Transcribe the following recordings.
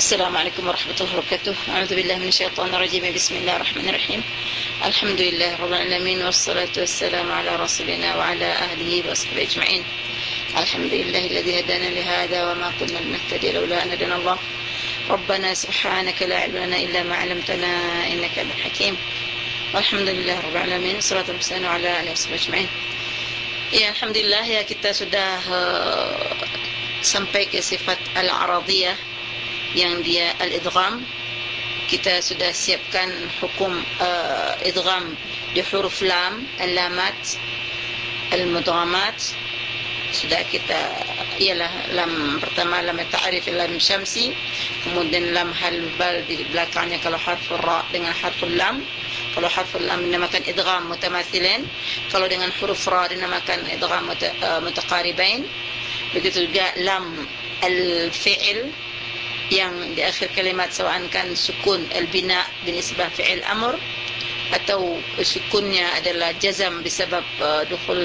السلام عليكم ورحمة الله وبركاته. أعوذ بالله من الشيطان الرجيم. بسم الله الرحمن الرحيم. الحمد لله رب العالمين، والصلاة والسلام على رسولنا وعلى أهله وصحبه أجمعين. الحمد لله الذي هدانا لهذا وما كنا لنهتدي لولا أن هدانا الله. ربنا سبحانك لا علم لنا إلا ما علمتنا إنك أنت الحكيم. والحمد لله رب العالمين، والصلاة والسلام على آله وصحبه أجمعين. Ya, alhamdulillah, ya, kita sudah sampai ke sifat al-aradiyah yang dia al-idgham. Kita sudah siapkan hukum idgham di huruf lam, al-lamat, al-mudghamat. Sudah kita, ialah lam pertama, lam ta'rif, lam syamsi, kemudian lam halbal di belakangnya kalau harful ra dengan harful lam. Kalau harful lam dinamakan idgham mutamathilin, kalau dengan huruf ra dinamakan idgham mutaqaribain. Begitu juga lam al-fi'il yang di akhir kalimat, sawa'an kan sukun al-bina binisbah fi'il amr atau sukunnya adalah jazam bisabab dukhul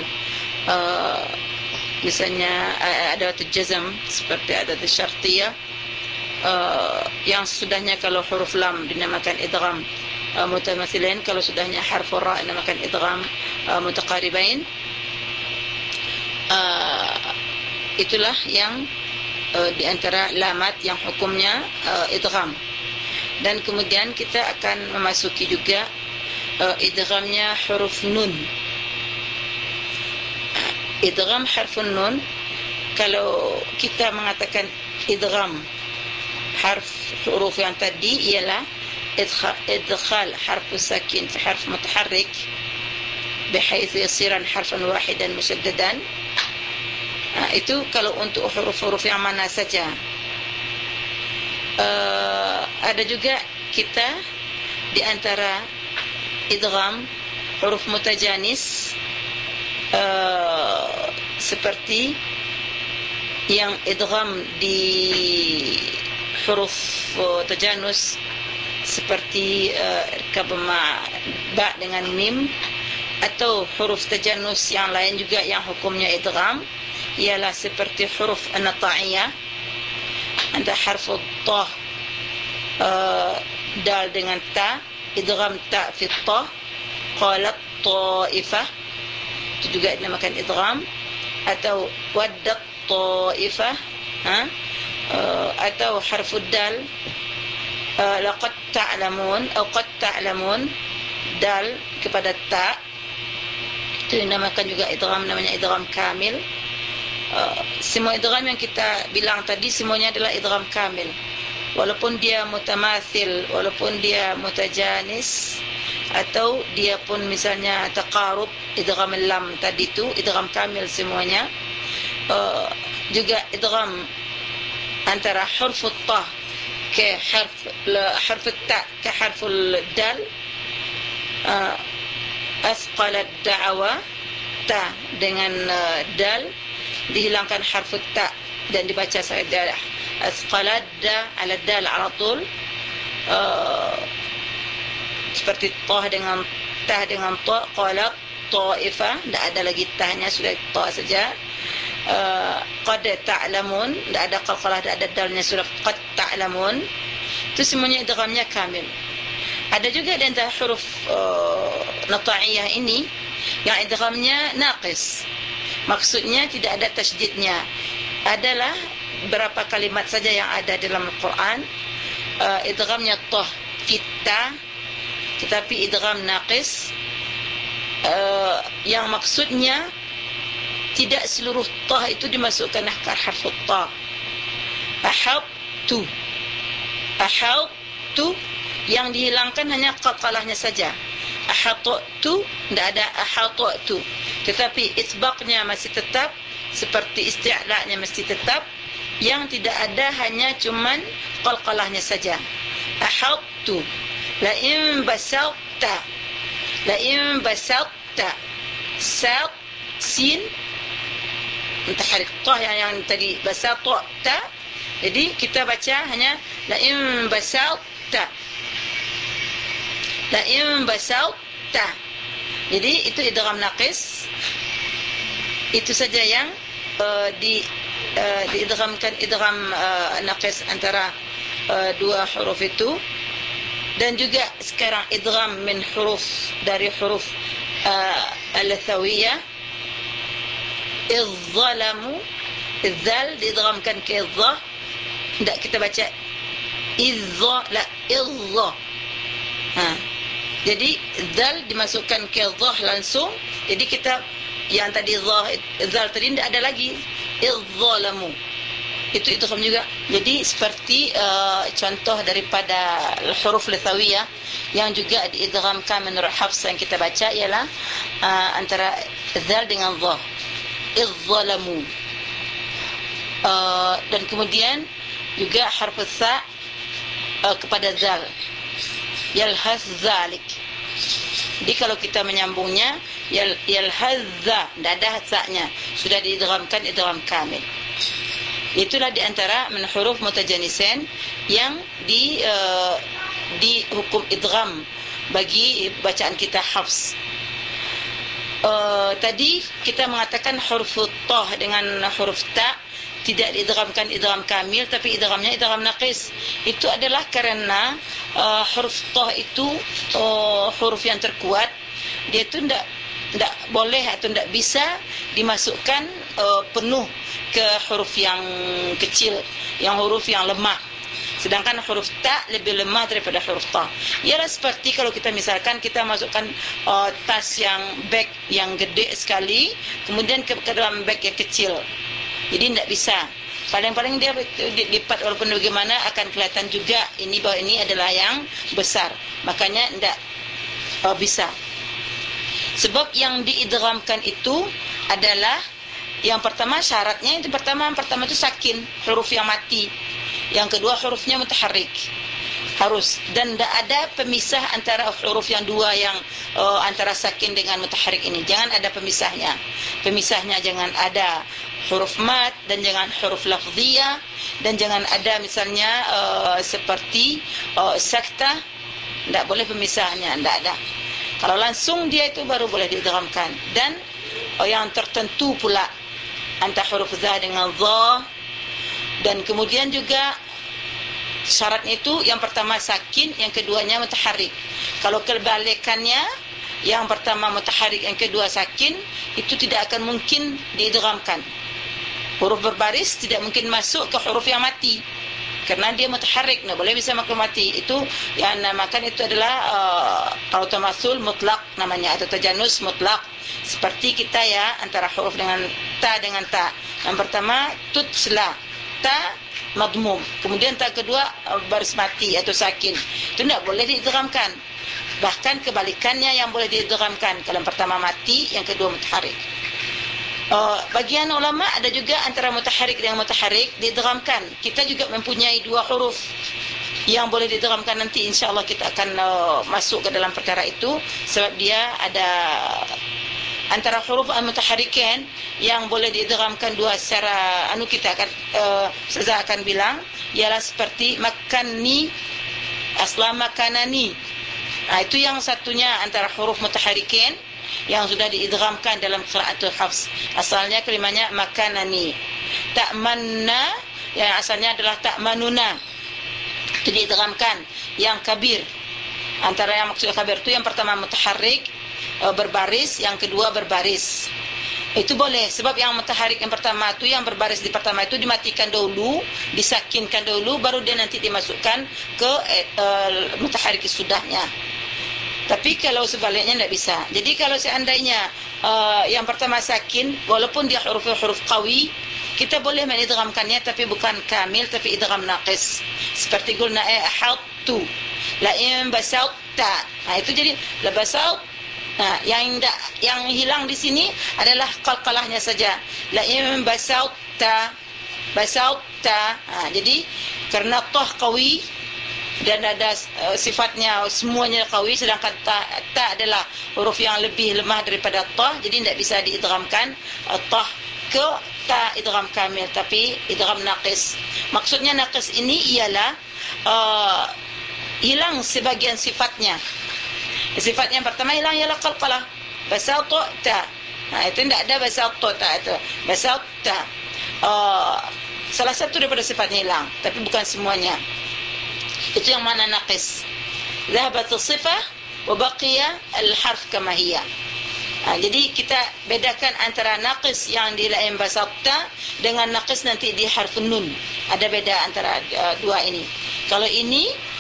misalnya adawatul jazam seperti adatul syartiyah. Yang sudahnya kalau huruf lam dinamakan idgham mutamathilin, kalau sudahnya harful ra dinamakan idgham mutaqaribain. Itulah yang di antara lamat yang hukumnya idgham. Dan kemudian kita akan memasuki juga idghamnya huruf nun. Idgham harfun nun, kalau kita mengatakan idgham huruf yang tadi ialah idkhal harfus sakin fi harf mutaharrik bihaythu yasiran harfan wahidan musaddadan. Itu kalau untuk huruf-huruf yang mana saja. Ada juga kita di antara idgham huruf mutajanis, seperti yang idgham di huruf tajanus seperti kabma ba dengan mim, atau huruf tajanus yang lain juga yang hukumnya idgham, ialah seperti huruf an-nata'iyah, antara harfu ta, dal dengan ta, idgham ta fi ta, qalat ta'ifah, itu juga dinamakan idgham. Atau waddat ta'ifah, atau harfu dal, laqad ta'lamun atau qad ta'lamun, dal kepada ta, itu dinamakan juga idgham, namanya idgham kamil. Semua idgham yang kita bilang tadi semuanya adalah idgham kamil, walaupun dia mutamathil, walaupun dia mutajanis, atau dia pun misalnya taqarub, idgham lam tadi itu idgham kamil semuanya. Juga idgham antara huruf ta ke harf ta ke harful dal, asqalat da'wa, ta dengan dal dihilangkan harfut ta dan dibaca saja asqalat da ala dal ala tul, seperti ta dengan ta, qalat ta'ifah, tidak ada lagi tahnya, sudah ta saja. Qad ta'lamun, tidak ada qalqalah, tidak ada dalnya, sudah qad ta'lamun. Itu semuanya idghamnya kamil. Ada juga di antara huruf nata'iyah ini yang idghamnya naqis, maksudnya tidak ada tasydidnya. Adalah berapa kalimat saja yang ada dalam Al-Quran, idghamnya tah kita, tetapi idgham naqis, yang maksudnya tidak seluruh tah itu dimasukkan ke harf ta. Ahadtu, yang dihilangkan hanya qalqalahnya saja. Ahadtu, tidak ada ahadtu, tetapi isbaqnya masih tetap, seperti isti'la'nya masih tetap. Yang tidak ada hanya cuman qalqalahnya saja. Ahadtu, la in basatta, sat sin mutaharrik, ta yang tadi basatta ta, jadi kita baca hanya la in basatta, jadi itu idgham naqis. Itu saja yang diidghamkan idgham naqis antara dua huruf itu. Dan juga sekarang idgham min huruf, dari huruf al-thawiyah. Izzalamu, izzal diidghamkan ke idza. Tidak kita baca izza, la izza. Jadi zal dimasukkan ke dhah langsung. Jadi kita yang tadi zal tadi tidak ada lagi. Izzalamu itu idgham juga. Jadi seperti contoh daripada huruf lithawiyah yang juga diidghamkan menurut Hafs yang kita baca ialah antara zal dengan dhah. Izzalamu. Dan kemudian juga harf sa kepada zal. Yalhaz zalik. Jadi kalau kita menyambungnya yalhazza, tidak ada sa-nya, sudah diidghamkan idgham kamil. Itulah di antara min huruf mutajanisain yang di hukum idgham bagi bacaan kita Hafs. Tadi kita mengatakan huruf ta dengan huruf ta tidak diidghamkan idgham kamil, tapi idghamnya idgham naqis. Itu adalah kerana huruf ta itu huruf yang terkuat. Dia itu tidak boleh atau tidak bisa dimasukkan penuh ke huruf yang kecil, yang huruf yang lemah. Sedangkan huruf ta lebih lemah daripada huruf ta. Ialah seperti kalau kita misalkan kita masukkan tas yang beg yang gede sekali, kemudian ke dalam beg yang kecil. Jadi tidak bisa. Paling-paling dia lipat, walaupun bagaimana akan kelihatan juga ini bahwa ini adalah yang besar. Makanya tidak bisa. Sebab yang diidghamkan itu adalah yang pertama, syaratnya yang pertama itu sakin, huruf yang mati. Yang kedua hurufnya mutaharrik. Harus, dan tidak ada pemisah antara huruf yang dua yang antara sakin dengan mutaharrik ini. Jangan ada pemisahnya. Pemisahnya jangan ada huruf mat, dan jangan huruf lafziyah, dan jangan ada misalnya seperti sakta. Tidak boleh pemisahnya, tidak ada. Kalau langsung dia itu baru boleh diidghamkan. Dan yang tertentu pula antara huruf za dengan dha. Dan kemudian juga syaratnya itu yang pertama sakin, yang keduanya mutaharrik. Kalau kebalikannya, yang pertama mutaharrik, yang kedua sakin, itu tidak akan mungkin diidghamkan. Huruf berbaris tidak mungkin masuk ke huruf yang mati, kerana dia mutaharrik, tidak boleh bisa masuk mati. Itu yang namakan itu adalah automasul mutlak namanya, atau tajanus mutlak. Seperti kita ya, antara huruf dengan ta. Yang pertama tutsla, ta madmum, kemudian ta kedua baris mati atau sakin. Itu tidak boleh diidghamkan. Bahkan kebalikannya yang boleh diidghamkan. Kalau yang pertama mati, yang kedua mutaharrik. Bagian ulama ada juga antara mutaharrik dengan mutaharrik diidghamkan. Kita juga mempunyai dua huruf yang boleh diidghamkan. Nanti insyaAllah kita akan masuk ke dalam perkara itu, sebab dia ada antara huruf al-mutaharrikin yang boleh diidghamkan dua secara kita akan Ustazah akan bilang, ialah seperti makanni, asla makanani. Itu yang satunya antara huruf mutaharrikin yang sudah diidghamkan dalam qiraatul Hafs. Asalnya kalimahnya makanani. Ta'manna yang asalnya adalah ta'manuna, itu diidghamkan. Yang kabir, antara yang maksud kabir itu yang pertama mutaharrik berbaris, yang kedua berbaris. Itu boleh, sebab yang mutaharrik yang pertama itu, yang berbaris di pertama itu dimatikan dahulu, disakinkan dahulu, baru dia nanti dimasukkan ke mutaharrik sudahnya. Tapi kalau sebaliknya tidak bisa. Jadi kalau seandainya yang pertama sakin, walaupun dia huruf qawi, kita boleh menidghamkannya, tapi bukan kamil, tapi idgham naqis. Seperti gulna ahadtu, la in basauta. Itu jadi la basaut. Yang hilang di sini adalah qalqalahnya saja. La in basauta, basauta. Jadi karena toh qawi dan ada sifatnya semuanya qawi, sedangkan ta adalah huruf yang lebih lemah daripada ta, jadi tidak bisa diidghamkan ta ke ta idgham kamil, tapi idgham naqis. Maksudnya naqis ini ialah hilang sebagian sifatnya. Sifat yang pertama hilang ialah qalqalah, basata ta. Itu tidak ada basata ta itu. Basata salah satu daripada sifatnya hilang, tapi bukan semuanya. Itu yang mana naqis. Dhahabat as-sifah wa baqiya al-harf kama hiya. Jadi kita bedakan antara naqis yang di lain basata dengan naqis nanti di harf nun. Ada beda antara dua ini. Kalau ini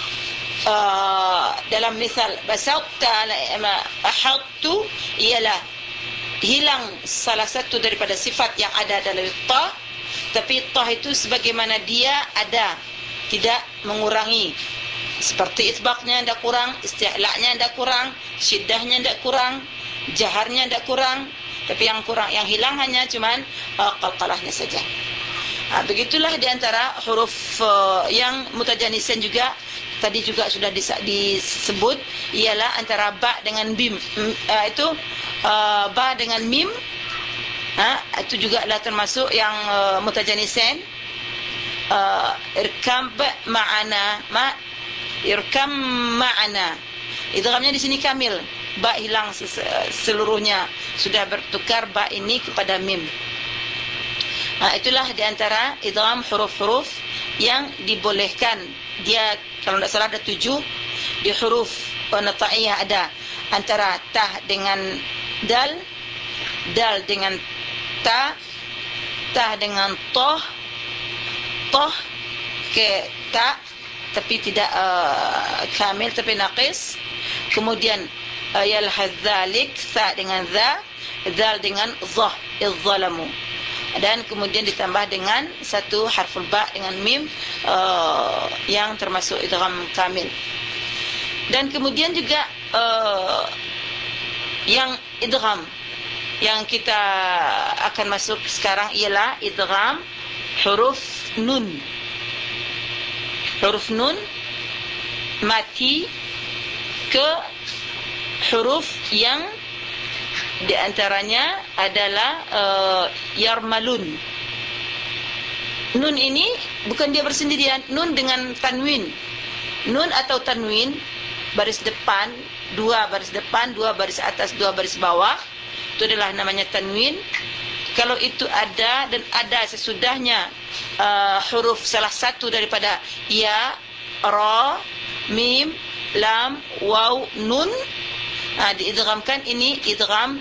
dalam misal basata ahadtu ialah hilang salah satu daripada sifat yang ada dalam ta, tapi ta itu sebagaimana dia ada, tidak mengurangi. Seperti isbaqnya tidak kurang, isti'la'nya tidak kurang, syiddahnya tidak kurang, jaharnya tidak kurang, tapi yang kurang, yang hilang hanya cuman qalqalahnya saja. Begitulah di antara huruf yang mutajanisan juga tadi juga sudah disebut, ialah antara ba dengan mim. Itu ba dengan mim, itu juga adalah termasuk yang mutajanisan. Irkam ma'ana, irkam ma'ana. Idghamnya di sini kamil. Ba hilang seluruhnya, sudah bertukar ba ini kepada mim. Itulah di antara idgham huruf-huruf yang dibolehkan. Dia kalau tidak salah ada 7 di huruf nata'iyah, ada antara ta dengan dal, dal dengan ta, ta dengan toh, toh ke ta tapi tidak kamil tapi naqis. Kemudian yalhadzalik, sa dengan za, zal dengan zah, izzalamu. Dan kemudian ditambah dengan satu harful ba dengan mim yang termasuk idgham kamil. Dan kemudian juga yang idgham yang kita akan masuk sekarang ialah idgham huruf nun. Huruf nun mati ke huruf yang di antaranya adalah yarmalun. Nun ini bukan dia bersendirian. Nun dengan tanwin. Nun atau tanwin, baris depan, 2 baris depan, 2 baris atas, 2 baris bawah, itu adalah namanya tanwin. Kalau itu ada dan ada sesudahnya huruf salah satu daripada ya, ra, mim, lam, waw, nun, diidghamkan. Ini idgham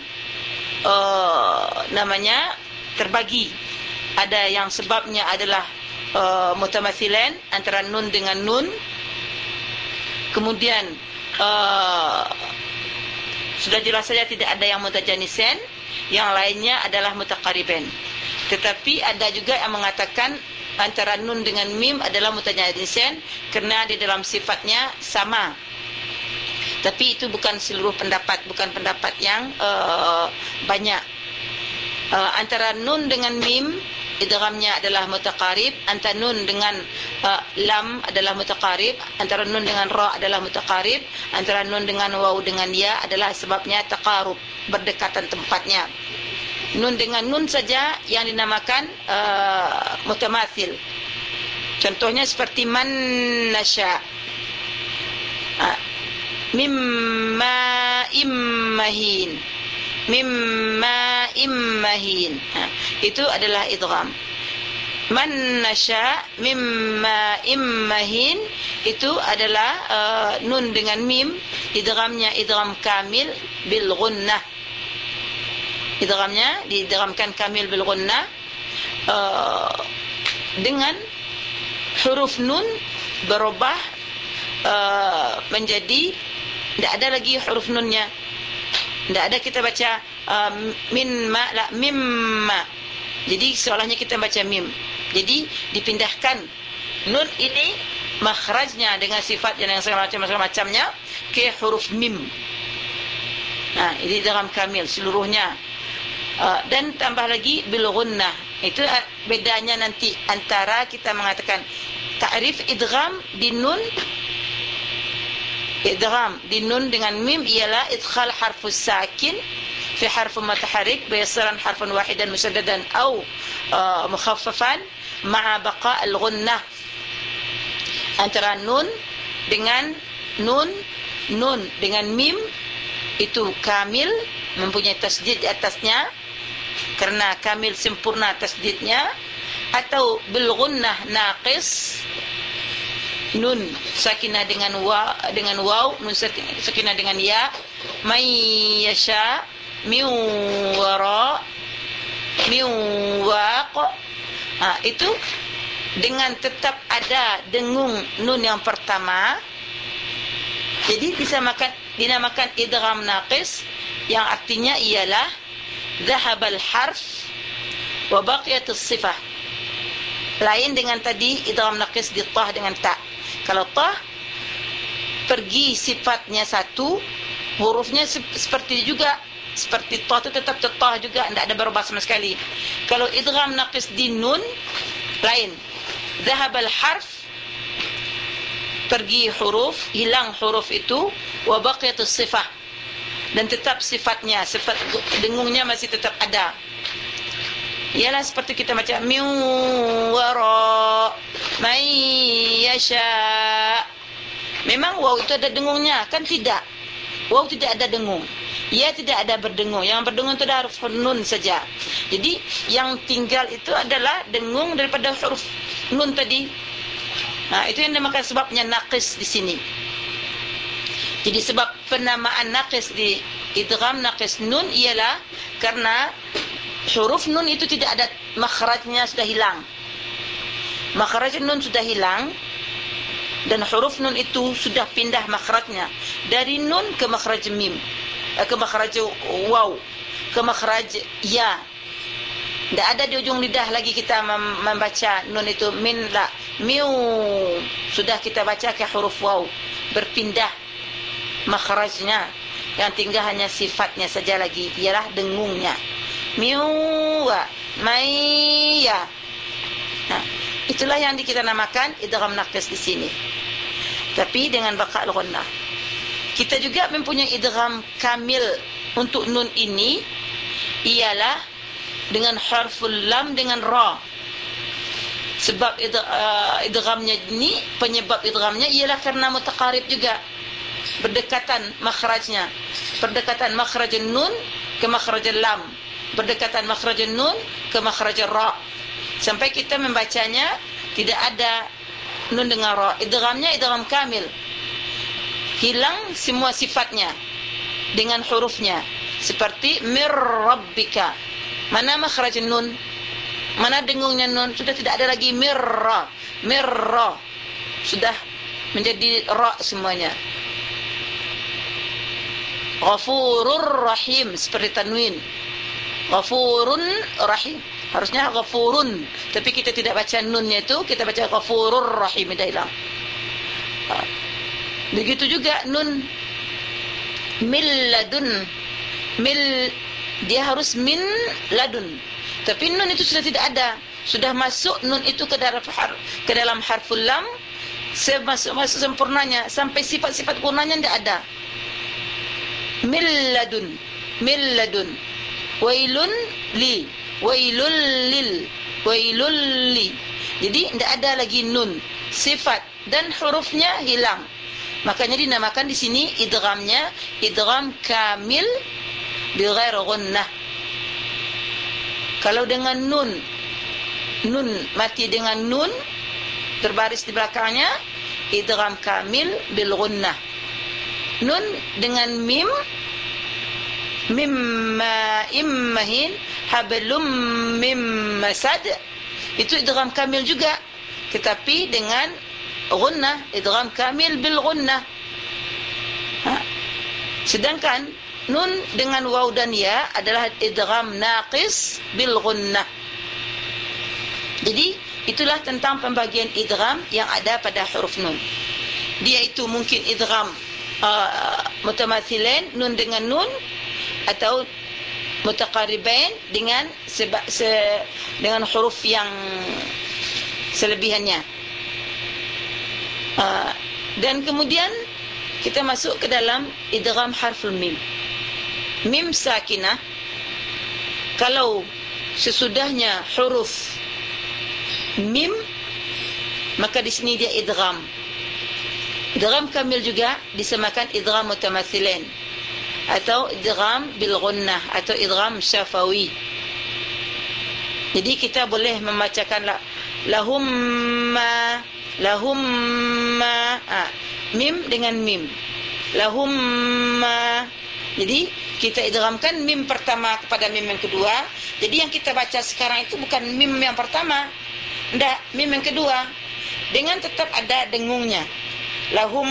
namanya terbagi. Ada yang sebabnya adalah mutamathilan antara nun dengan nun. Kemudian sudah jelas saja tidak ada yang mutajanisan, yang lainnya adalah mutaqariban. Tetapi ada juga yang mengatakan antara nun dengan mim adalah mutajanisan kerana di dalam sifatnya sama. Tapi itu bukan seluruh pendapat, bukan pendapat yang banyak. Antara nun dengan mim idghamnya adalah mutaqarib, antara nun dengan lam adalah mutaqarib, antara nun dengan ra adalah mutaqarib, antara nun dengan waw dengan ya adalah sebabnya taqarub, berdekatan tempatnya. Nun dengan nun saja yang dinamakan mutamathil. Contohnya seperti man nasya, mimma immahin, mimma immahin, itu adalah idgham. Man nasya mimma immahin itu adalah nun dengan mim, idghamnya idgham kamil bil gunnah. Idghamnya diidghamkan kamil bil gunnah dengan huruf nun berubah menjadi tidak ada lagi huruf nunnya. Tidak ada kita baca min ma, la mimma. Jadi seolahnya kita baca mim. Jadi dipindahkan nun ini makhrajnya dengan sifat yang macam-macamnya ke huruf mim. Ini dalam kamil seluruhnya. Dan tambah lagi bil gunnah. Itu bedanya nanti antara kita mengatakan ta'rif idgham di nun. Idgham di nun dengan mim ialah idkhal harfus sakin fi harfun mutaharrik biyasaran harfan wahidan musaddadan atau mukhaffafan ma'a baqa' al-gunnah. Antara nun dengan nun, nun dengan mim itu kamil, mempunyai tasdid di atasnya kerana kamil sempurna tasdidnya, atau bil gunnah naqis nun sakinah dengan waw, nun sakinah dengan ya, may yasha, min wara, min waq. Itu dengan tetap ada dengung nun yang pertama, jadi dinamakan idgham naqis, yang artinya ialah dhahabal harf wa baqiyatus sifah. Lain dengan tadi idgham naqis di tah dengan ta. Kalau tah pergi sifatnya satu, hurufnya seperti juga, seperti tah itu tetap tah juga, tidak ada berubah sama sekali. Kalau idgham naqis di nun, lain. Dhahabal harf, pergi huruf, hilang huruf itu, wa baqiyatus sifah, dan tetap sifatnya, sifat dengungnya masih tetap ada. Ialah seperti kita baca min wara may yasha. Memang waw itu ada dengungnya, kan tidak? Waw tidak ada dengung, ya tidak ada berdengung. Yang berdengung itu ada huruf nun saja. Jadi yang tinggal itu adalah dengung daripada huruf nun tadi. Itu yang dinamakan sebabnya naqis di sini. Jadi sebab penamaan naqis di idgham naqis nun ialah karena huruf nun itu tidak ada makhrajnya, sudah hilang. Makhraj nun sudah hilang, dan huruf nun itu sudah pindah makhrajnya dari nun ke makhraj mim, ke makhraj waw, ke makhraj ya. Tidak ada di ujung lidah lagi kita membaca nun itu min, la, miu. Sudah kita baca ke huruf waw, berpindah makhrajnya. Yang tinggal hanya sifatnya saja lagi, ialah dengungnya. Miwa, maya. Itulah yang kita namakan idgham naqis di sini. Tapi dengan baqa' al-ghunnah. Kita juga mempunyai idgham kamil untuk nun ini, ialah dengan harful lam dengan ra. Sebab idghamnya ini, penyebab idghamnya ialah karena mutaqarib juga, berdekatan makhrajnya, berdekatan makhraj nun ke makhraj lam, berdekatan makhraj nun ke makhraj ra, sampai kita membacanya tidak ada nun dengan ra. Idghamnya idgham kamil, hilang semua sifatnya dengan hurufnya. Seperti mir rabbika, mana makhraj nun, mana dengungnya nun, sudah tidak ada lagi mirra, mirra, sudah menjadi ra semuanya. Ghafurur rahim, seperti tanwin, ghafurun rahim, harusnya ghafurun, tapi kita tidak baca nunnya itu, kita baca ghafurur rahim, dah hilang. Begitu juga nun mil ladun, mil, dia harus min ladun, tapi nun itu sudah tidak ada, sudah masuk nun itu ke dalam harful lam, masuk sempurnanya, sampai sifat-sifat gunanya tidak ada. Milladun, milladun, wailun li, wailul lil, wailul li. Jadi tidak ada lagi nun, sifat dan hurufnya hilang. Makanya dinamakan di sini idghamnya idgham kamil bi ghairi ghunnah. Kalau dengan nun, nun mati dengan nun terbaris di belakangnya, idgham kamil bil ghunnah. Nun dengan mim, mimma immahin, hablum mim masad, itu idgham kamil juga, tetapi dengan ghunnah, idgham kamil bil ghunnah. Sedangkan nun dengan waw dan ya adalah idgham naqis bil ghunnah. Jadi itulah tentang pembagian idgham yang ada pada huruf nun. Dia itu mungkin idgham mutamathilain, nun dengan nun, atau mutaqaribain dengan dengan huruf yang selebihannya. Dan kemudian kita masuk ke dalam idgham harful mim. Mim sakinah, kalau sesudahnya huruf mim, maka di sini dia idgham. Idgham kamil juga disamakan idgham mutamathilain, atau idgham bil ghunnah, atau idgham syafawi. Jadi kita boleh membacakan lahum ma Lahum ma, mim dengan mim. Lahum ma. Jadi kita idghamkan mim pertama kepada mim yang kedua. Jadi yang kita baca sekarang itu bukan mim yang pertama, enggak, mim yang kedua, dengan tetap ada dengungnya. Lahum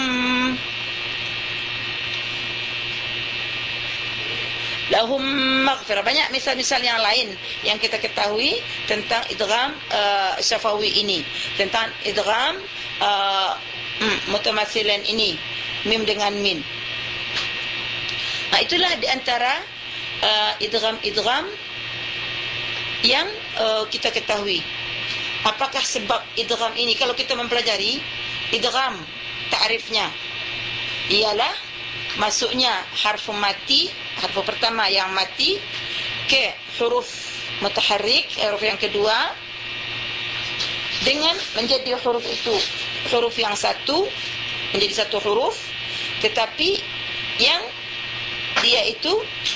maghfirah. Banyak misal-misal yang lain yang kita ketahui tentang idgham syafawi ini, tentang idgham mutamatsilan ini, mim dengan min. Itulah di antara idgham yang kita ketahui. Apakah sebab idgham ini? Kalau kita mempelajari idgham, ta'rifnya ialah masuknya harfu mati, harfu pertama yang mati, ke huruf mutaharrik, huruf yang kedua, dengan menjadi huruf itu huruf yang satu, menjadi satu huruf, tetapi yang dia itu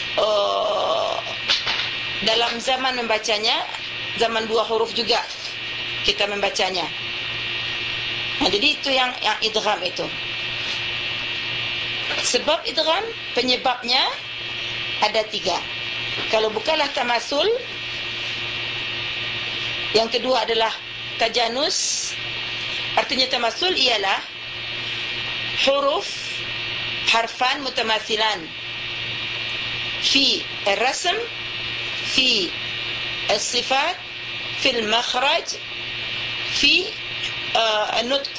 dalam zaman membacanya, zaman dua huruf juga kita membacanya. Jadi itu yang idgham itu. Sebab idgham, penyebabnya ada 3. Kalau bukanlah tamasul, yang kedua adalah tajanus. Artinya tamasul ialah huruf harfan mutamathilan fi al-rasm, fi al-sifat, fi al-makhraj, fi al-nutq.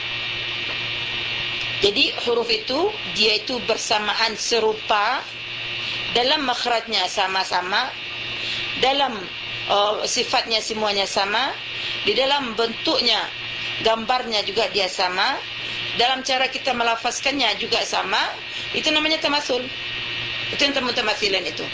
Jadi huruf itu, dia itu bersamaan, serupa, dalam makhrajnya sama-sama, dalam sifatnya semuanya sama, di dalam bentuknya, gambarnya juga dia sama, dalam cara kita melafazkannya juga sama. Itu namanya tamasul. Itu yang mutamatsilan itu.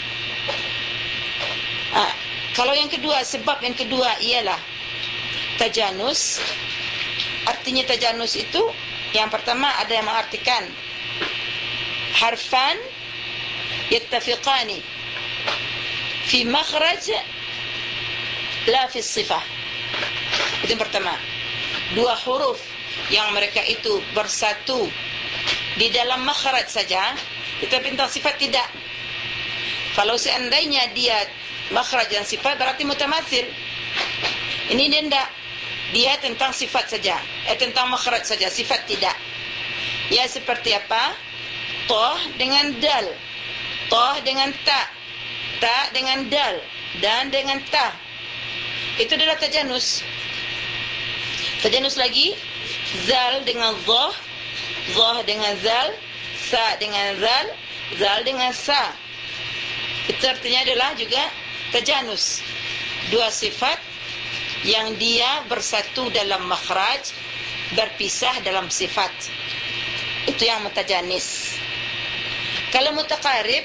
Kalau yang kedua, sebab yang kedua ialah tajanus. Artinya tajanus itu, yang pertama ada yang mengartikan harfan yattafiqani fi makhraj la fi sifah. Itu yang pertama. Dua huruf yang mereka itu bersatu di dalam makhraj saja, tetapi tentang sifat tidak. Kalau seandainya dia makhraj dan sifat, berarti mutamatsil. Ini dia tidak. Dia tentang sifat saja, tentang makhraj saja, sifat tidak. Ya, seperti apa? Toh dengan dal, toh dengan ta, ta dengan dal, dan dengan ta. Itu adalah tajanus. Tajanus lagi, zal dengan dhoh, dhoh dengan zal, sa dengan zal, zal dengan sa. Itu artinya adalah juga tajanus. Dua sifat yang dia bersatu dalam makhraj, berpisah dalam sifat. Itu yang mutajanis. Kalau mutaqarib,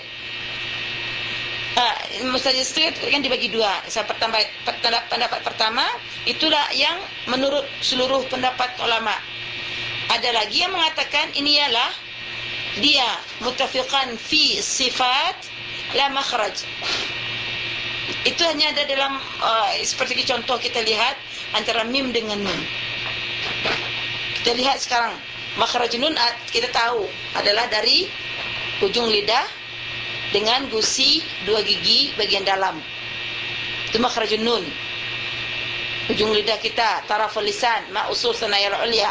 mustajanis kan dibagi dua. Pendapat pertama, itulah yang menurut seluruh pendapat ulama. Ada lagi yang mengatakan ini ialah dia mutafiqan fi sifat la makhraj. Itu hanya ada dalam seperti contoh kita lihat antara mim dengan nun. Kita lihat sekarang makhraj nun, kita tahu adalah dari ujung lidah dengan gusi 2 gigi bagian dalam. Itu makhraj nun. Ujung lidah kita, taraful lisan, ma usul sanayal ulya.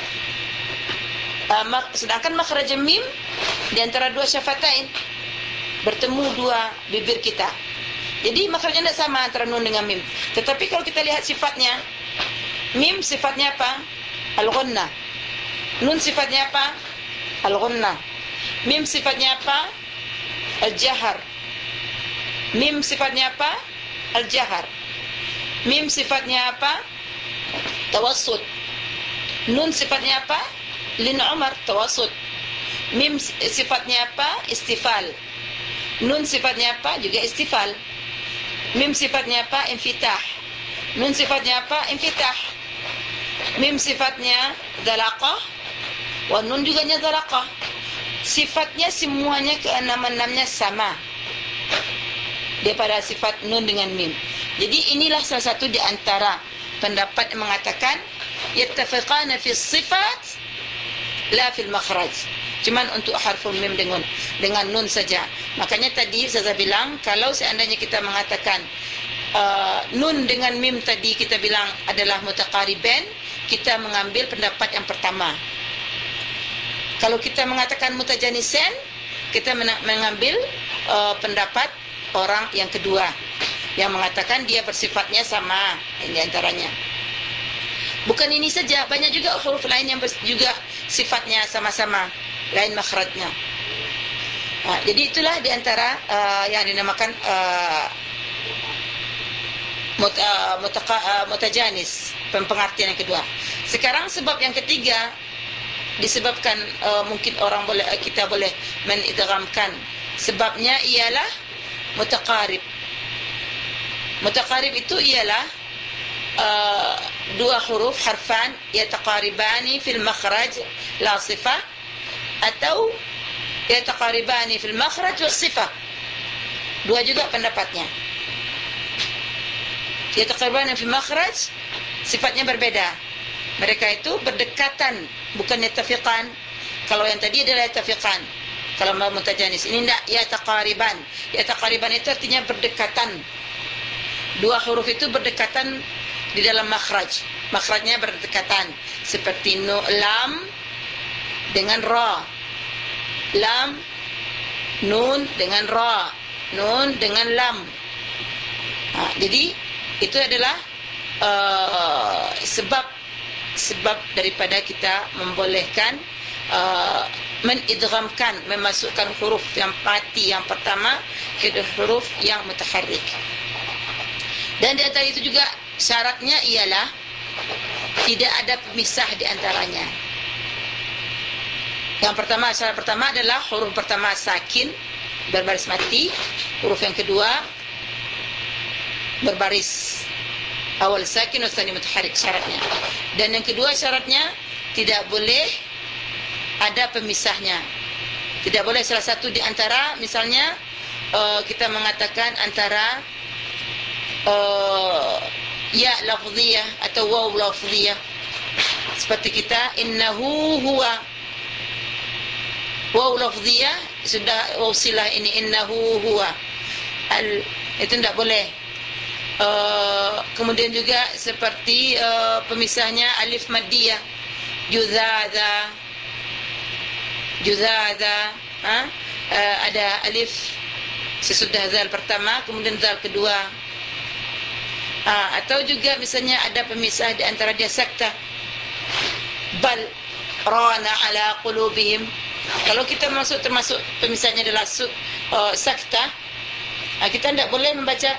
Sedangkan makhraj mim di antara dua syafatain, bertemu dua bibir kita. Jadi makhrajnya tidak sama antara nun dengan mim. Tetapi kalau kita lihat sifatnya, mim sifatnya apa? Al-ghunnah. Nun sifatnya apa? Al-ghunnah. Mim sifatnya apa? Al-jahar. Mim sifatnya apa? Al-jahar. Mim sifatnya apa? Tawassut. Nun sifatnya apa? Lin Umar, tawassut. Mim sifatnya apa? Istifal. Nun sifatnya apa? Juga istifal. Mim sifatnya apa? Infitah. Nun sifatnya apa? Infitah. Mim sifatnya dalaqah, wa nun juga nya dalaqah. Sifatnya semuanya keenam-enamnya sama daripada sifat nun dengan mim. Jadi inilah salah satu di antara pendapat yang mengatakan yattafiqana fi sifat la fil makhraj. Cuman untuk harful mim dengan nun saja. Makanya tadi saya bilang kalau seandainya kita mengatakan nun dengan mim tadi kita bilang adalah mutaqariban, kita mengambil pendapat yang pertama. Kalau kita mengatakan mutajanisan, kita mengambil pendapat orang yang kedua yang mengatakan dia bersifatnya sama. Ini antaranya. Bukan ini saja, banyak juga huruf lain yang juga sifatnya sama-sama, lain makhrajnya. Jadi itulah di antara yang dinamakan mutajanis, pengertian yang kedua. Sekarang sebab yang ketiga, disebabkan mungkin kita boleh menidghamkan. Sebabnya ialah mutaqarib. Mutaqarib itu ialah dua huruf harfan yataqaribani fil makhraj la sifah, atau yataqaribani fil makhraj wa sifah. Dua juga pendapatnya. Yataqaribani fil makhraj, sifatnya berbeda. Mereka itu berdekatan, bukan yatafiqan. Kalau yang tadi adalah yatafiqan. Kalau mutajanis ini tidak, yataqariban. Yataqariban itu artinya berdekatan. Dua huruf itu berdekatan di dalam makhraj. Makhrajnya berdekatan. Seperti lam dengan ra. Lam, nun dengan ra. Nun dengan lam. Jadi itu adalah sebab daripada kita membolehkan menidghamkan, memasukkan huruf yang mati yang pertama ke huruf yang mutaharrik. Dan di antara itu juga syaratnya ialah tidak ada pemisah di antaranya. Yang pertama, syarat pertama adalah huruf pertama sakin, berbaris mati. Huruf yang kedua berbaris awal sakin, wasani mutaharrik, syaratnya. Dan yang kedua syaratnya tidak boleh ada pemisahnya. Tidak boleh salah satu di antara, misalnya kita mengatakan antara ya lafziyah atau waw lafziyah. Seperti kita innahu huwa, waw lafziyah sudah waw silah ini, innahu huwa itu tidak boleh. Kemudian juga seperti pemisahnya alif maddiyah, juzadha, ada alif sesudah zal pertama, kemudian zal kedua. Atau juga misalnya ada pemisah di antara dia sakta, bal rana ala qulubihim. Kalau kita termasuk pemisahnya adalah sakta, kita tidak boleh membaca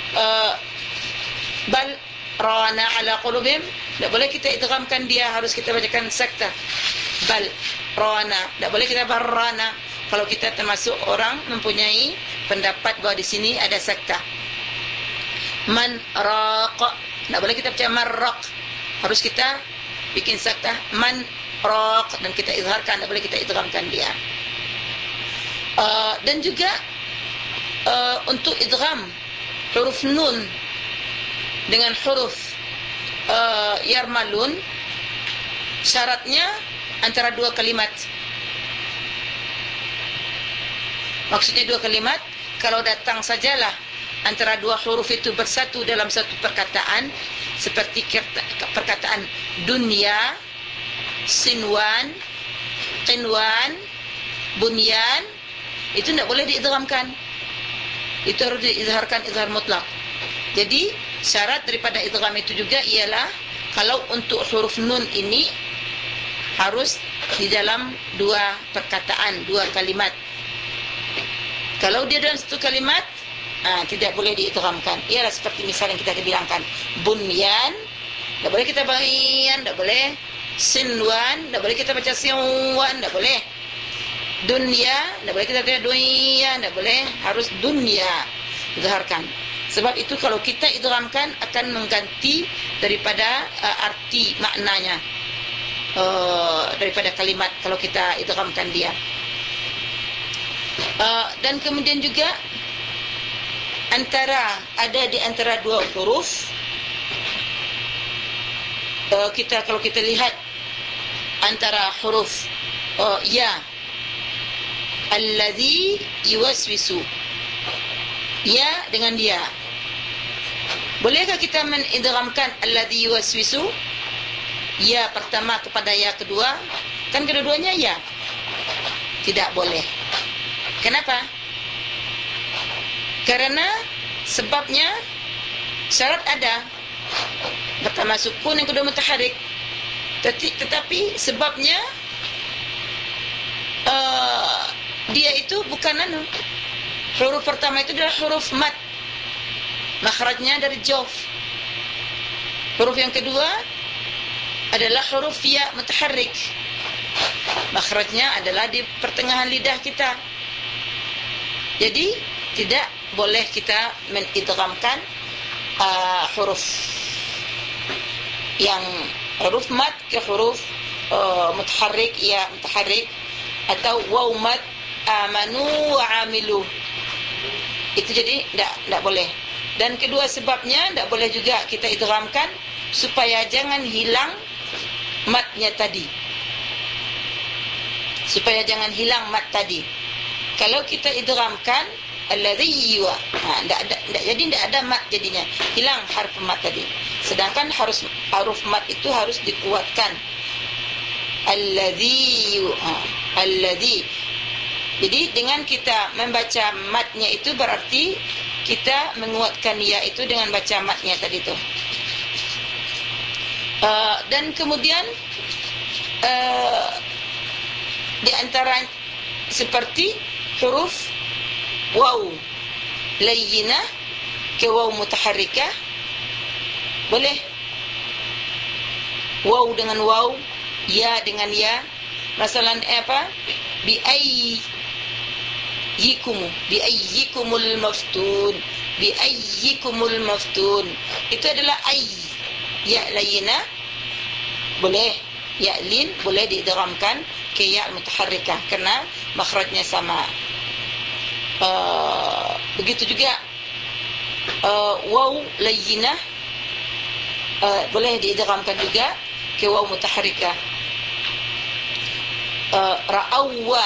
bal rana ala qulubihim, tidak boleh kita idghamkan dia, harus kita bacakan sakta, bal rana. Tidak boleh kita barrana. Kalau kita termasuk orang mempunyai pendapat bahawa di sini ada sakta. Man raq, tidak boleh kita baca marraq, harus kita bikin sakta man raq dan kita izharkan, tidak boleh kita idghamkan dia. Dan juga untuk idgham huruf nun dengan huruf yarmalun, syaratnya antara dua kalimat. Maksudnya dua kalimat, kalau datang sajalah antara dua huruf itu bersatu dalam satu perkataan, seperti perkataan dunya, sinwan, qinwan, bunyan, itu tidak boleh diidghamkan. Itu harus diizharkan izhar mutlak. Jadi syarat daripada idgham itu juga ialah kalau untuk huruf nun ini harus di dalam dua perkataan, dua kalimat. Kalau dia dalam satu kalimat, tidak boleh diidghamkan. Ialah seperti misal yang kita bilangkan bunyan, tidak boleh kita bayan, tidak boleh. Sinwan, tidak boleh kita baca sinwan, tidak boleh. Dunya, tidak boleh kita baca dunya, tidak boleh. Harus dunya izharkan. Sebab itu kalau kita idghamkan akan mengganti daripada arti maknanya daripada kalimat kalau kita idghamkan dia. Dan kemudian juga ada di antara dua huruf kalau kita lihat antara huruf ya, alladhi yuwaswisu, ya dengan dia, bolehkah kita menidghamkan alladhi yuwaswisu, ya pertama kepada ya kedua? Kan kedua-duanya ya. Tidak boleh. Kenapa? Karena sebabnya syarat ada. Pertama sukun, yang kedua mutaharrik. Tetapi sebabnya dia itu bukan huruf pertama itu adalah huruf mat, makhrajnya dari jawf. Huruf yang kedua adalah huruf ya mutaharrik, makhrajnya adalah di pertengahan lidah kita. Jadi tidak boleh kita menidghamkan huruf yang huruf mat ke huruf mutaharrik, ya mutaharrik, atau waw mat amanu wa amilu. Itu jadi tidak boleh. Dan kedua sebabnya tidak boleh juga kita idghamkan, supaya jangan hilang matnya tadi. Supaya jangan hilang mat tadi. Kalau kita idghamkan alladhi wa, jadi tidak ada mat jadinya, hilang harf mat tadi. Sedangkan huruf mat itu harus dikuatkan. Alladhi, alladhi. Jadi dengan kita membaca matnya itu berarti kita menguatkan ya itu dengan baca matnya tadi tu. Dan kemudian di antara seperti huruf waw layyinah ke waw mutaharrikah, boleh. Waw dengan waw, ya dengan ya. Masalan apa? Bi ayyikumul maftun, bi ayyikumul maftun. Itu adalah ay, ya layyinah boleh, ya lin boleh diidghamkan ke ya mutaharrikah karena makhrajnya sama. Begitu juga waw layyinah boleh diidghamkan juga ke waw mutaharrikah. Ra'awwa,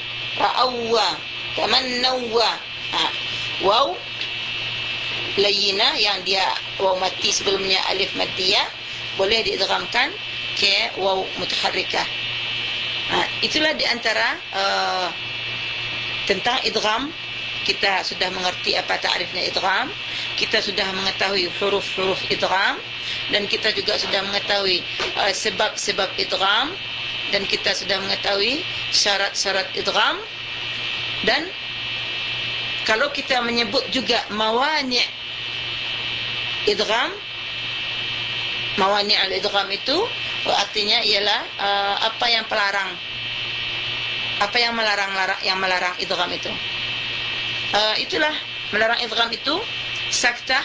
tamannawa. Waw layyinah yang dia waw mati sebelumnya alif matiyah boleh diidghamkan ke waw mutaharrikah. Itulah di antara tentang idgham. Kita sudah mengerti apa ta'rifnya idgham, kita sudah mengetahui huruf-huruf idgham, dan kita juga sudah mengetahui sebab-sebab idgham, dan kita sudah mengetahui syarat-syarat idgham. Dan kalau kita menyebut juga mawani' idgham, mawani' al-idgham itu artinya ialah apa yang pelarang, apa yang melarang idgham itu. Itulah melarang idgham itu saktah,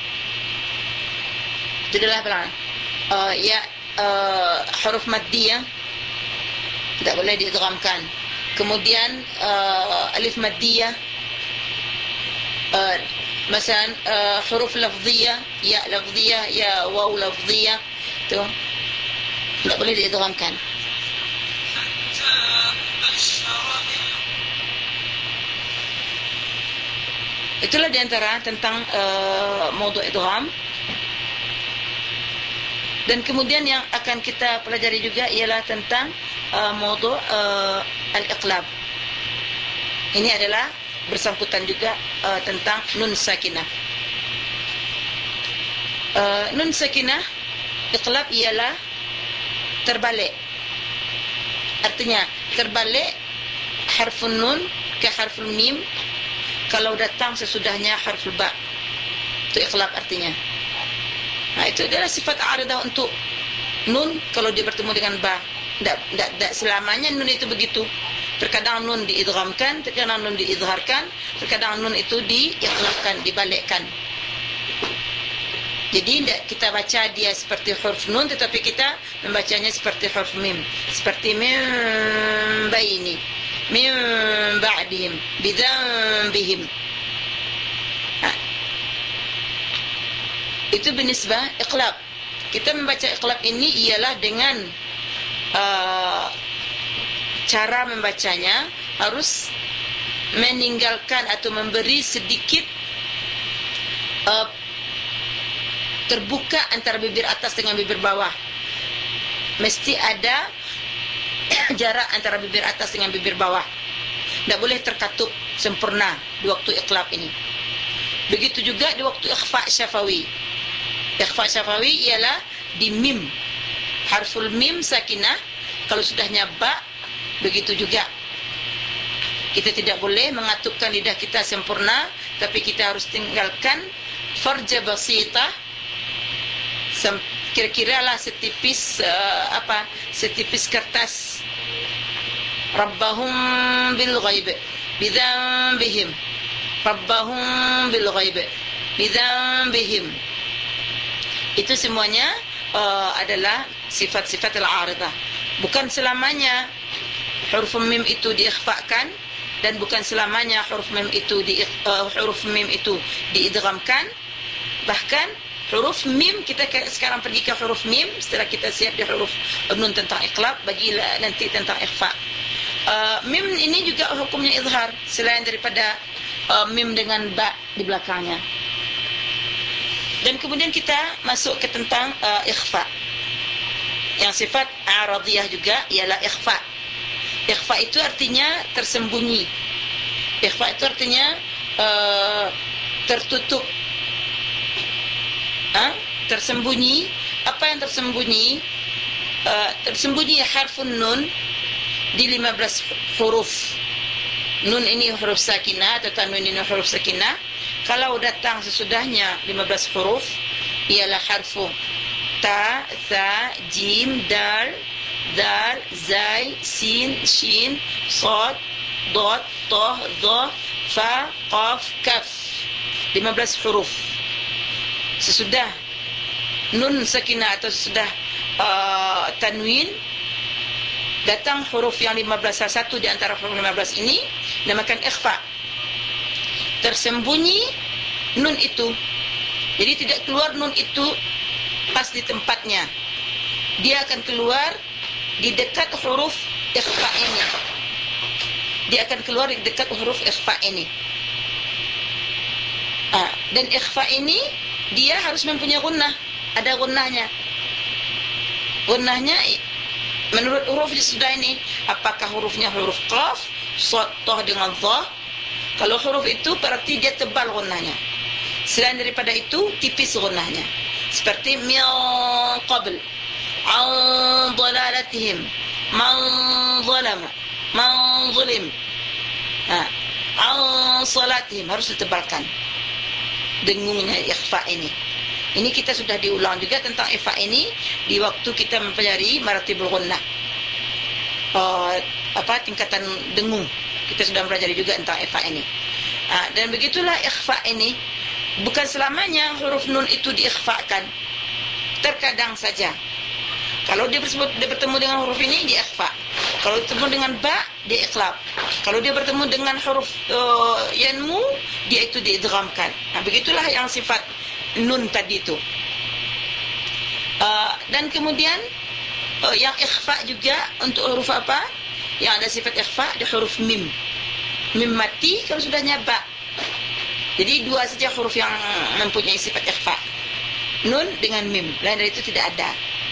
itu adalah pelarang. Huruf maddiyah tidak boleh diidghamkan. Kemudian alif maddiyah, مثلا huruf lafziyah, ya lafziyah, ya waw lafziyah, itu tidak boleh diidghamkan. Itulah diantara tentang maudhu' idgham. Dan kemudian yang akan kita pelajari juga ialah tentang maudhu' al-iqlab. Ini adalah bersangkutan juga tentang nun sakinah. Nun sakinah iqlab ialah terbalik. Artinya terbalik harfun nun ke harful mim kalau datang sesudahnya harful ba. Itu iqlab artinya. Itu adalah sifat aridah untuk nun kalau dia bertemu dengan ba. Tidak selamanya nun itu begitu. Terkadang nun diidghamkan, terkadang nun diizharkan, terkadang nun itu diiqlabkan, dibalikkan. Jadi tidak kita baca dia seperti huruf nun, tetapi kita membacanya seperti huruf mim. Seperti min baini, min ba'dihim, bidzambihim. Itu binisbah iqlab. Kita membaca iqlab ini ialah dengan cara membacanya harus meninggalkan atau memberi sedikit terbuka antara bibir atas dengan bibir bawah. Mesti ada jarak antara bibir atas dengan bibir bawah. Tak boleh terkatup sempurna di waktu iqlab ini. Begitu juga di waktu ikhfa syafawi. Ikhfa syafawi ialah di mim, harful mim sakinah. Kalau sudahnya ba, begitu juga. Kita tidak boleh mengatupkan lidah kita sempurna, tapi kita harus tinggalkan farja basitah, kira-kira lah setipis setipis kertas. Rabbahum bil ghaib bidzambihim, Rabbahum bil ghaib bidzambihim. Itu semuanya adalah sifat-sifat al-aridah. Bukan selamanya huruf mim itu diikhfakan, dan bukan selamanya huruf mim itu diidghamkan. Bahkan huruf mim, kita sekarang pergi ke huruf mim setelah kita siap di huruf nun tentang iqlab, bagilah nanti tentang ikhfa. Mim ini juga hukumnya izhar selain daripada mim dengan ba di belakangnya. Dan kemudian kita masuk ke tentang ikhfa. Yang sifat aradiyah juga ialah ikhfa. Ikhfa itu artinya tersembunyi. Ikhfa itu artinya tertutup. Tersembunyi. Apa yang tersembunyi? Tersembunyi harfun nun di 15 huruf. Nun ini huruf sakinah atau tanwin ini huruf sakinah. Kalau datang sesudahnya 15 huruf ialah harfu ta, tha, jim, dal, dal, zai, sin, shin, sad, dad, ta, dha, fa, qaf, kaf. 15 huruf. Sesudah nun sakinah atau sesudah tanwin datang huruf yang 15, salah satu di antara huruf 15 ini dinamakan ikhfa. Tersembunyi nun itu. Jadi tidak keluar nun itu pas di tempatnya. Dia akan keluar di dekat huruf ikhfa ini. Dia akan keluar di dekat huruf ikhfa ini. Dan ikhfa ini dia harus mempunyai gunnah. Ada gunnahnya. Gunnahnya menurut huruf di sudah ini, apakah hurufnya huruf qaf, sad, ta dengan dha? Kalau huruf itu berarti dia tebal gunnahnya. Selain daripada itu, tipis gunnahnya. Seperti min qabl, an dhalalatihim, man zalama, man zulim. An salatihim harus ditebalkan dengungnya ikhfa ini. Ini kita sudah diulang juga tentang ikhfa ini di waktu kita mempelajari maratibul gunnah. Tingkatan dengung. Kita sudah mempelajari juga tentang ikhfa ini. Dan begitulah ikhfa ini. Bukan selamanya huruf nun itu diikhfakan. Terkadang saja. Kalau dia bertemu dengan huruf ini, dia ikhfa. Kalau bertemu dengan ba, dia iqlab. Kalau dia bertemu dengan huruf yanmu, dia itu diidghamkan. Begitulah yang sifat nun tadi itu. Dan kemudian yang ikhfa juga untuk huruf apa? Yang ada sifat ikhfa di huruf mim. Mim mati kalau sudahnya ba. Jadi dua saja huruf yang mempunyai sifat ikhfa. Nun dengan mim. Lain dari itu tidak ada.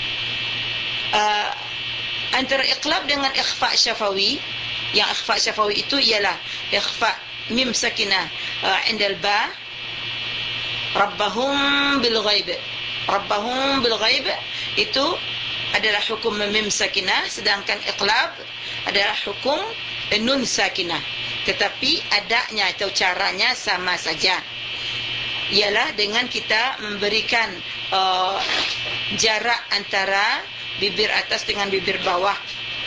Antara iqlab dengan ikhfa syafawi, yang ikhfa syafawi itu ialah ikhfa mim sakinah indal ba, rabbahum bil ghaib. Rabbahum bil ghaib itu adalah hukum mim sakinah, sedangkan iqlab adalah hukum nun sakinah. Tetapi adanya atau caranya sama saja. Ialah dengan kita memberikan jarak antara bibir atas dengan bibir bawah.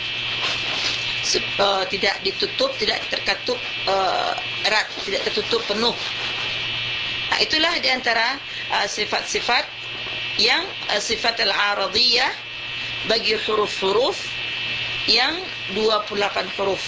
Tidak ditutup, tidak terkatup erat, tidak tertutup penuh. Itulah di antara sifat-sifat yang sifat al-aradiyah bagi huruf-huruf yang 28 huruf.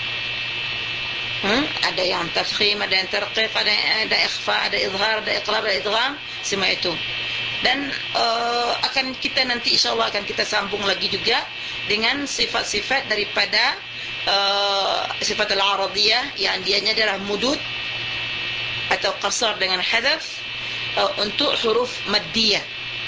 Ada yang tafkhim, ada yang tarqiq, ada ikhfa, ada izhar, ada iqlab, ada idgham, semua itu. Dan akan kita nanti insyaAllah akan kita sambung lagi juga dengan sifat-sifat daripada sifat al-aradiyah yang dianya adalah mudud atau qasar dengan hadaf untuk huruf maddiyah.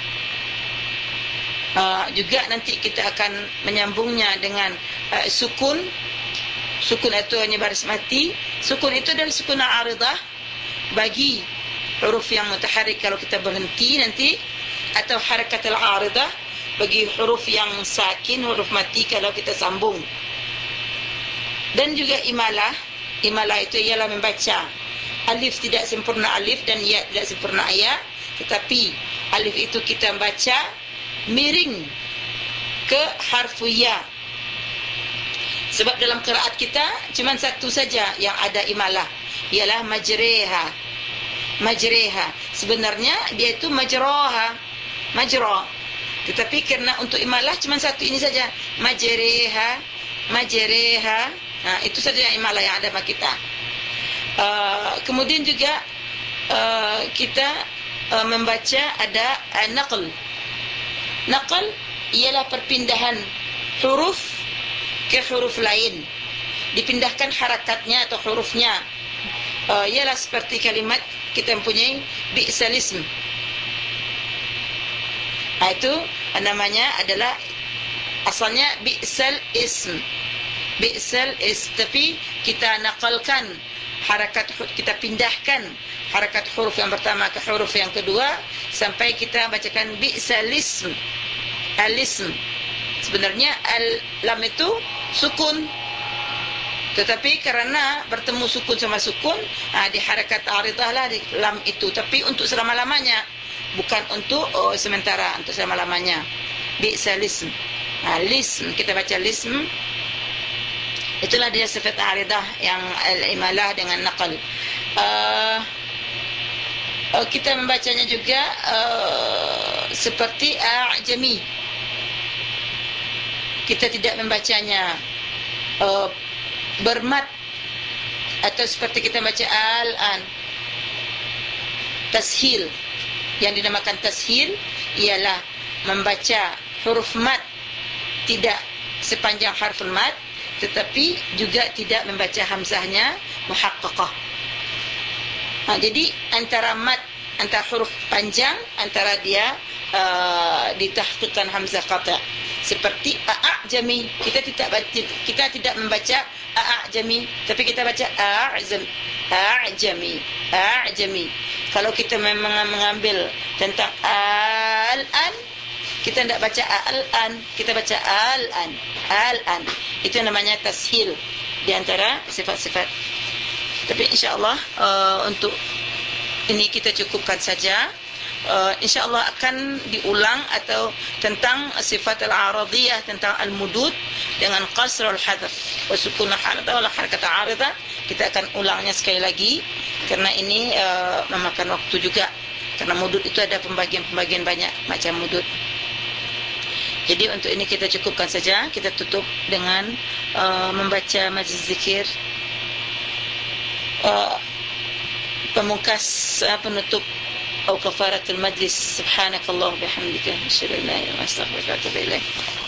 Juga nanti kita akan menyambungnya dengan sukun. Sukun itu hanya baris mati. Sukun itu adalah sukun al-aridah bagi huruf yang mutaharrik kalau kita berhenti nanti, atau harakat al-aridah bagi huruf yang sakin, huruf mati kalau kita sambung. Dan juga imalah. Imalah itu ialah membaca alif tidak sempurna alif dan ya tidak sempurna ya, tetapi alif itu kita baca miring ke harfu ya. Sebab dalam qiraat kita cuma satu saja yang ada imalah, ialah majreha. Majreha sebenarnya dia itu majroha, majro, tetapi kerana untuk imalah cuma satu ini saja, majreha, majreha. Itu saja yang imalah yang ada pada kita. Kemudian juga kita membaca ada naql. Naql ialah perpindahan huruf ke huruf lain, dipindahkan harakatnya atau hurufnya. Ialah seperti kalimat kita mempunyai bi'sal ism. Itu namanya adalah asalnya bi'sal ism. Bi'sal ism, tapi kita naqalkan harakat, kita pindahkan harakat huruf yang pertama ke huruf yang kedua sampai kita bacakan bi'sal ism. Al-ism sebenarnya al-lam itu sukun, tetapi kerana bertemu sukun sama sukun, di harakat aridah lah di lam itu, tapi untuk selama-lamanya, bukan untuk sementara, untuk selama-lamanya. Bi'sal ism. Lism, kita baca lism. Itulah dia sifat aridah yang al-imalah dengan naqal. Kita membacanya juga seperti a'jami. Kita tidak membacanya bermat, atau seperti kita baca al-an. Tashil, yang dinamakan tashil ialah membaca huruf mat tidak sepanjang harful mat, tetapi juga tidak membaca hamzahnya muhaqqaqah. Jadi antara mat, antara huruf panjang, antara dia ditahqiqkan hamzah qata'. Seperti a'jami, kita tidak membaca a'jami, tapi kita baca a'jami. A'jami. Kalau kita memang mengambil tentang al-an, kita tidak baca al-an, kita baca al-an. Al-an. Itu namanya tashil di antara sifat-sifat. Tapi insya-Allah untuk ini kita cukupkan saja. InsyaAllah akan diulang atau tentang sifat al-aradiyah, tentang al-mudud dengan qasr al-hadaf wa sukun al-haradah wal harakat al-aridah. Kita akan ulangnya sekali lagi kerana ini memakan waktu juga, kerana mudud itu ada pembagian-pembagian banyak macam mudud. Jadi untuk ini kita cukupkan saja. Kita tutup dengan membaca majlis zikir pemungkas penutup أو كفارة المجلس. سبحانك اللهم وبحمدك أشهد أن لا إله إلا أنت أستغفرك وأتوب إليك.